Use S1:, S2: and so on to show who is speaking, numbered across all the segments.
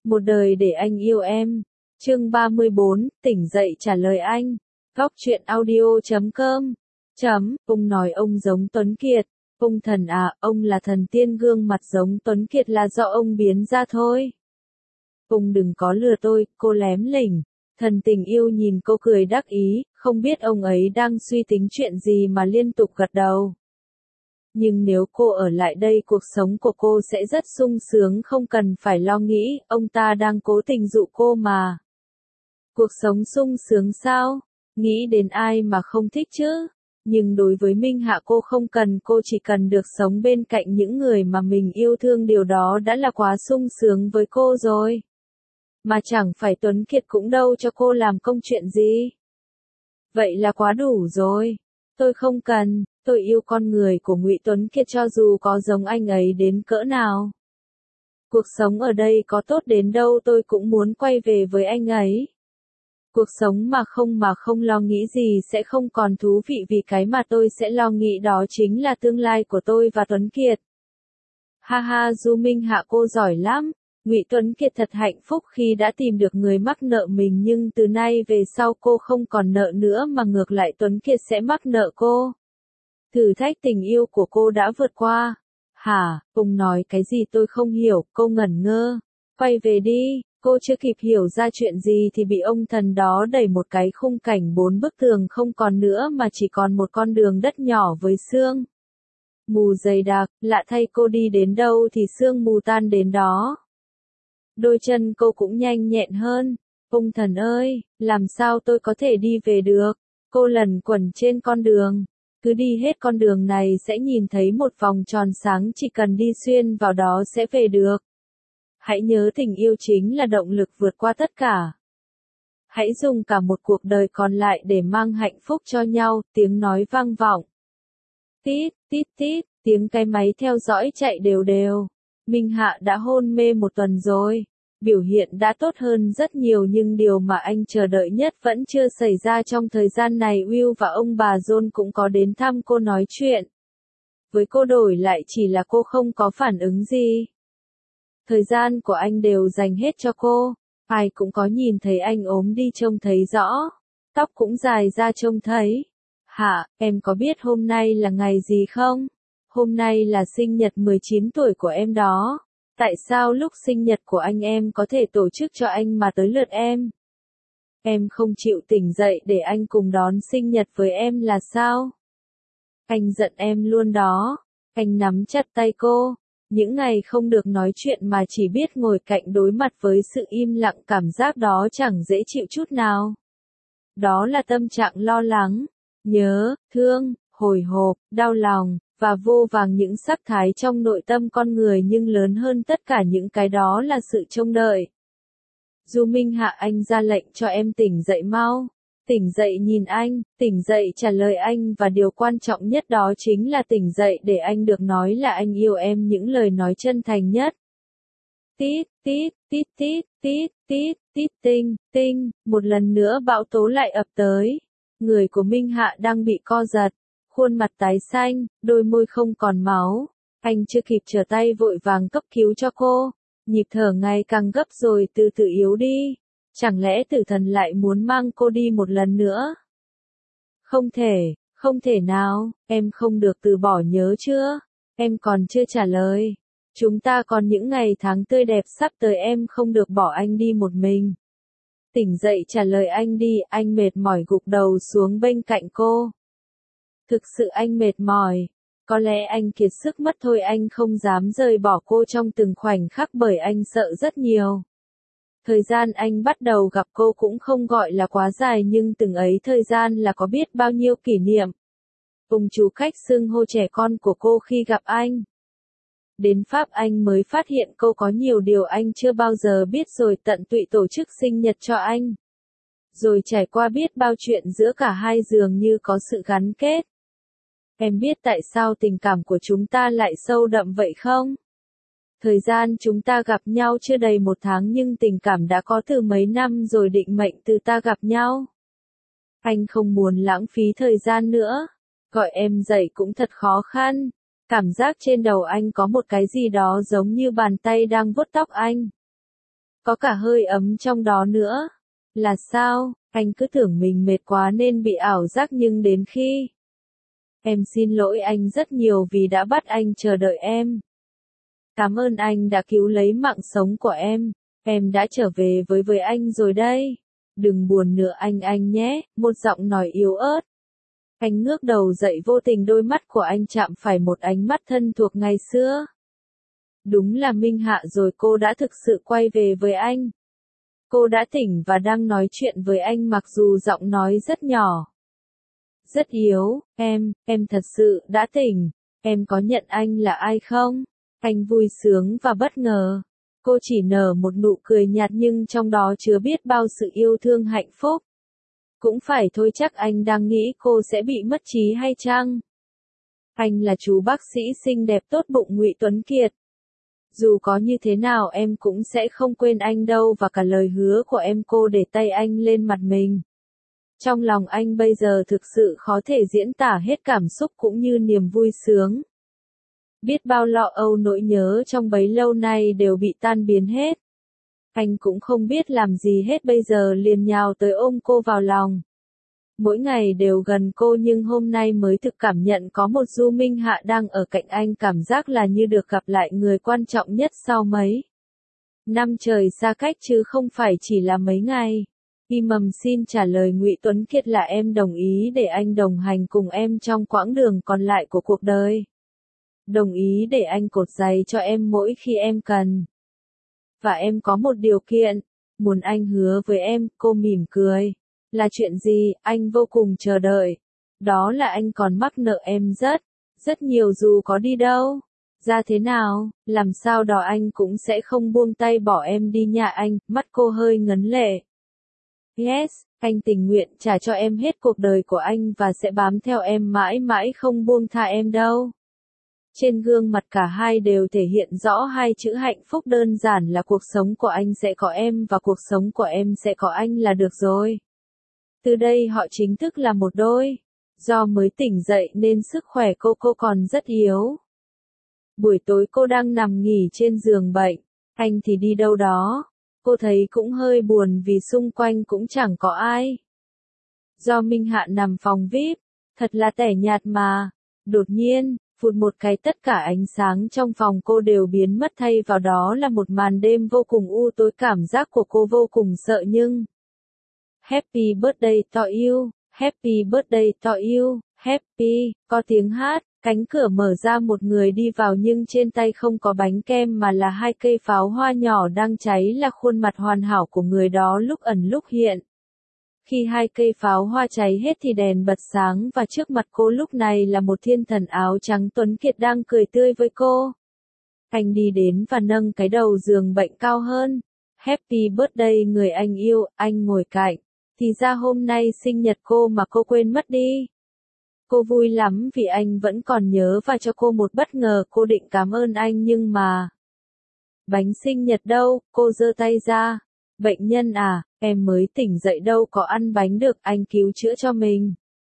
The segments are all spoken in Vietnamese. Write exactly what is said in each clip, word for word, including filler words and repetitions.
S1: Một đời để anh yêu em. Chương ba mươi bốn, tỉnh dậy trả lời anh. Góc truyện audio chấm com. Chấm, ông nói ông giống Tuấn Kiệt. Ông thần à, ông là thần tiên gương mặt giống Tuấn Kiệt là do ông biến ra thôi. Ông đừng có lừa tôi, cô lém lỉnh. Thần tình yêu nhìn cô cười đắc ý, không biết ông ấy đang suy tính chuyện gì mà liên tục gật đầu. Nhưng nếu cô ở lại đây cuộc sống của cô sẽ rất sung sướng không cần phải lo nghĩ, ông ta đang cố tình dụ cô mà. Cuộc sống sung sướng sao? Nghĩ đến ai mà không thích chứ? Nhưng đối với Minh Hạ cô không cần, cô chỉ cần được sống bên cạnh những người mà mình yêu thương, điều đó đã là quá sung sướng với cô rồi. Mà chẳng phải Tuấn Kiệt cũng đâu cho cô làm công chuyện gì. Vậy là quá đủ rồi. Tôi không cần, tôi yêu con người của Ngụy Tuấn Kiệt cho dù có giống anh ấy đến cỡ nào. Cuộc sống ở đây có tốt đến đâu tôi cũng muốn quay về với anh ấy. Cuộc sống mà không mà không lo nghĩ gì sẽ không còn thú vị, vì cái mà tôi sẽ lo nghĩ đó chính là tương lai của tôi và Tuấn Kiệt. Ha ha, Du Minh Hạ cô giỏi lắm. Ngụy Tuấn Kiệt thật hạnh phúc khi đã tìm được người mắc nợ mình, nhưng từ nay về sau cô không còn nợ nữa mà ngược lại Tuấn Kiệt sẽ mắc nợ cô. Thử thách tình yêu của cô đã vượt qua. Hả, ông nói cái gì tôi không hiểu, cô ngẩn ngơ. Quay về đi, cô chưa kịp hiểu ra chuyện gì thì bị ông thần đó đẩy một cái khung cảnh bốn bức tường không còn nữa mà chỉ còn một con đường đất nhỏ với sương mù dày đặc, lạ thay cô đi đến đâu thì sương mù tan đến đó. Đôi chân cô cũng nhanh nhẹn hơn. Ông thần ơi, làm sao tôi có thể đi về được? Cô lẩn quẩn trên con đường. Cứ đi hết con đường này sẽ nhìn thấy một vòng tròn sáng, chỉ cần đi xuyên vào đó sẽ về được. Hãy nhớ tình yêu chính là động lực vượt qua tất cả. Hãy dùng cả một cuộc đời còn lại để mang hạnh phúc cho nhau, tiếng nói vang vọng. Tít, tít tít, tiếng cái máy theo dõi chạy đều đều. Minh Hạ đã hôn mê một tuần rồi. Biểu hiện đã tốt hơn rất nhiều, nhưng điều mà anh chờ đợi nhất vẫn chưa xảy ra. Trong thời gian này Will và ông bà John cũng có đến thăm cô nói chuyện. Với cô đổi lại chỉ là cô không có phản ứng gì. Thời gian của anh đều dành hết cho cô. Ai cũng có nhìn thấy anh ốm đi trông thấy rõ. Tóc cũng dài ra trông thấy. Hả, em có biết hôm nay là ngày gì không? Hôm nay là sinh nhật mười chín tuổi của em đó. Tại sao lúc sinh nhật của anh em có thể tổ chức cho anh mà tới lượt em? Em không chịu tỉnh dậy để anh cùng đón sinh nhật với em là sao? Anh giận em luôn đó. Anh nắm chặt tay cô. Những ngày không được nói chuyện mà chỉ biết ngồi cạnh đối mặt với sự im lặng, cảm giác đó chẳng dễ chịu chút nào. Đó là tâm trạng lo lắng, nhớ, thương, hồi hộp, đau lòng, và vô vàng những sắc thái trong nội tâm con người, nhưng lớn hơn tất cả những cái đó là sự trông đợi. Du Minh Hạ, anh ra lệnh cho em tỉnh dậy mau. Tỉnh dậy nhìn anh, tỉnh dậy trả lời anh, và điều quan trọng nhất đó chính là tỉnh dậy để anh được nói là anh yêu em những lời nói chân thành nhất. Tít, tít, tít tít, tít, tít, tít tinh, tinh, một lần nữa bão tố lại ập tới. Người của Minh Hạ đang bị co giật, khuôn mặt tái xanh, đôi môi không còn máu. Anh chưa kịp trở tay vội vàng cấp cứu cho cô. Nhịp thở ngày càng gấp rồi từ từ yếu đi. Chẳng lẽ tử thần lại muốn mang cô đi một lần nữa? Không thể, không thể nào, em không được từ bỏ, nhớ chưa? Em còn chưa trả lời. Chúng ta còn những ngày tháng tươi đẹp sắp tới, em không được bỏ anh đi một mình. Tỉnh dậy trả lời anh đi, anh mệt mỏi gục đầu xuống bên cạnh cô. Thực sự anh mệt mỏi. Có lẽ anh kiệt sức mất thôi, anh không dám rời bỏ cô trong từng khoảnh khắc bởi anh sợ rất nhiều. Thời gian anh bắt đầu gặp cô cũng không gọi là quá dài, nhưng từng ấy thời gian là có biết bao nhiêu kỷ niệm. Ông chú khách xưng hô trẻ con của cô khi gặp anh. Đến Pháp anh mới phát hiện cô có nhiều điều anh chưa bao giờ biết, rồi tận tụy tổ chức sinh nhật cho anh. Rồi trải qua biết bao chuyện giữa cả hai, dường như có sự gắn kết. Em biết tại sao tình cảm của chúng ta lại sâu đậm vậy không? Thời gian chúng ta gặp nhau chưa đầy một tháng nhưng tình cảm đã có từ mấy năm rồi, định mệnh từ ta gặp nhau. Anh không muốn lãng phí thời gian nữa. Gọi em dậy cũng thật khó khăn. Cảm giác trên đầu anh có một cái gì đó giống như bàn tay đang vuốt tóc anh. có cả hơi ấm trong đó nữa. Là sao, anh cứ tưởng mình mệt quá nên bị ảo giác nhưng đến khi... Em xin lỗi anh rất nhiều vì đã bắt anh chờ đợi em. Cảm ơn anh đã cứu lấy mạng sống của em. Em đã trở về với với anh rồi đây. Đừng buồn nữa anh anh nhé, một giọng nói yếu ớt. Anh ngước đầu dậy, vô tình đôi mắt của anh chạm phải một ánh mắt thân thuộc ngày xưa. Đúng là Minh Hạ rồi, cô đã thực sự quay về với anh. Cô đã tỉnh và đang nói chuyện với anh mặc dù giọng nói rất nhỏ. Rất yếu, em, em thật sự đã tỉnh. Em có nhận anh là ai không? Anh vui sướng và bất ngờ. Cô chỉ nở một nụ cười nhạt nhưng trong đó chứa biết bao sự yêu thương hạnh phúc. Cũng phải thôi, chắc anh đang nghĩ cô sẽ bị mất trí hay chăng? Anh là chú bác sĩ xinh đẹp tốt bụng Ngụy Tuấn Kiệt. Dù có như thế nào em cũng sẽ không quên anh đâu, và cả lời hứa của em. Cô để tay anh lên mặt mình. Trong lòng anh bây giờ thực sự khó thể diễn tả hết cảm xúc cũng như niềm vui sướng. Biết bao lo âu nỗi nhớ trong bấy lâu nay đều bị tan biến hết. Anh cũng không biết làm gì hết, bây giờ liền nhào tới ôm cô vào lòng. Mỗi ngày đều gần cô nhưng hôm nay mới thực cảm nhận có một Du Minh Hạ đang ở cạnh anh, cảm giác là như được gặp lại người quan trọng nhất sau mấy năm trời xa cách chứ không phải chỉ là mấy ngày. Y mầm xin trả lời Ngụy Tuấn Kiệt là em đồng ý để anh đồng hành cùng em trong quãng đường còn lại của cuộc đời. Đồng ý để anh cột giày cho em mỗi khi em cần. Và em có một điều kiện, muốn anh hứa với em. Cô mỉm cười. Là chuyện gì? Anh vô cùng chờ đợi. Đó là anh còn mắc nợ em rất, rất nhiều dù có đi đâu. Ra thế nào, làm sao đó anh cũng sẽ không buông tay bỏ em đi nha anh. Mắt cô hơi ngấn lệ. Yes, anh tình nguyện trả cho em hết cuộc đời của anh và sẽ bám theo em mãi mãi không buông tha em đâu. Trên gương mặt cả hai đều thể hiện rõ hai chữ hạnh phúc đơn giản là cuộc sống của anh sẽ có em và cuộc sống của em sẽ có anh là được rồi. Từ đây họ chính thức là một đôi. Do mới tỉnh dậy nên sức khỏe cô cô còn rất yếu. Buổi tối cô đang nằm nghỉ trên giường bệnh. Anh thì đi đâu đó. Cô thấy cũng hơi buồn vì xung quanh cũng chẳng có ai. Do Minh Hạ nằm phòng vi ai pi, thật là tẻ nhạt mà. Đột nhiên, phụt một cái tất cả ánh sáng trong phòng cô đều biến mất, thay vào đó là một màn đêm vô cùng u tối. Cảm giác của cô vô cùng sợ nhưng... Happy birthday to you, happy birthday to you, happy, có tiếng hát, cánh cửa mở ra, một người đi vào nhưng trên tay không có bánh kem mà là hai cây pháo hoa nhỏ đang cháy, là khuôn mặt hoàn hảo của người đó lúc ẩn lúc hiện. Khi hai cây pháo hoa cháy hết thì đèn bật sáng và trước mặt cô lúc này là một thiên thần áo trắng tuấn kiệt đang cười tươi với cô. Anh đi đến và nâng cái đầu giường bệnh cao hơn. Happy birthday người anh yêu, anh ngồi cạnh. Thì ra hôm nay sinh nhật cô mà cô quên mất đi. Cô vui lắm vì anh vẫn còn nhớ và cho cô một bất ngờ. Cô định cảm ơn anh nhưng mà... Bánh sinh nhật đâu? Cô giơ tay ra. Bệnh nhân à, em mới tỉnh dậy đâu có ăn bánh được, anh cứu chữa cho mình.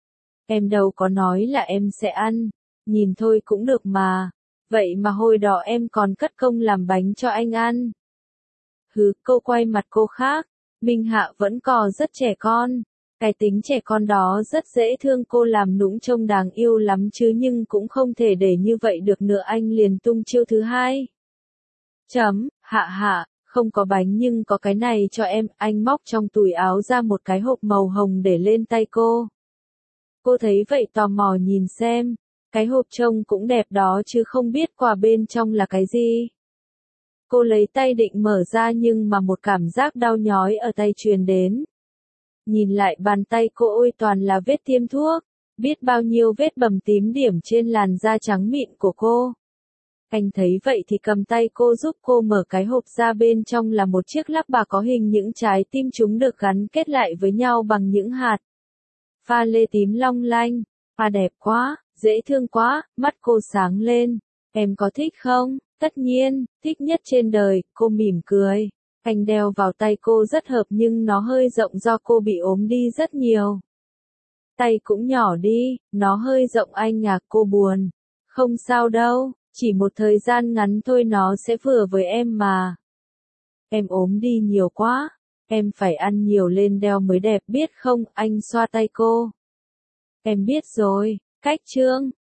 S1: Em đâu có nói là em sẽ ăn. Nhìn thôi cũng được mà. Vậy mà hồi đó em còn cất công làm bánh cho anh ăn. Hứ, cô quay mặt cô khác. Minh Hạ vẫn còn rất trẻ con. Cái tính trẻ con đó rất dễ thương, cô làm nũng trông đáng yêu lắm chứ nhưng cũng không thể để như vậy được nữa. Anh liền tung chiêu thứ hai. Chấm, Hạ Hạ, không có bánh nhưng có cái này cho em. Anh móc trong túi áo ra một cái hộp màu hồng để lên tay cô. Cô thấy vậy tò mò nhìn xem. Cái hộp trông cũng đẹp đó chứ không biết quà bên trong là cái gì. Cô lấy tay định mở ra nhưng mà một cảm giác đau nhói ở tay truyền đến. Nhìn lại bàn tay cô, ôi toàn là vết tiêm thuốc. Biết bao nhiêu vết bầm tím điểm trên làn da trắng mịn của cô. Anh thấy vậy thì cầm tay cô giúp cô mở cái hộp ra, bên trong là một chiếc lắc bà có hình những trái tim, chúng được gắn kết lại với nhau bằng những hạt pha lê tím long lanh. À đẹp quá, dễ thương quá, mắt cô sáng lên. Em có thích không? Tất nhiên, thích nhất trên đời, cô mỉm cười. Anh đeo vào tay cô rất hợp nhưng nó hơi rộng do cô bị ốm đi rất nhiều. Tay cũng nhỏ đi, nó hơi rộng anh à, cô buồn. Không sao đâu, chỉ một thời gian ngắn thôi, nó sẽ vừa với em mà. Em ốm đi nhiều quá. Em phải ăn nhiều lên đeo mới đẹp biết không, anh xoa tay cô. Em biết rồi, cách Trương.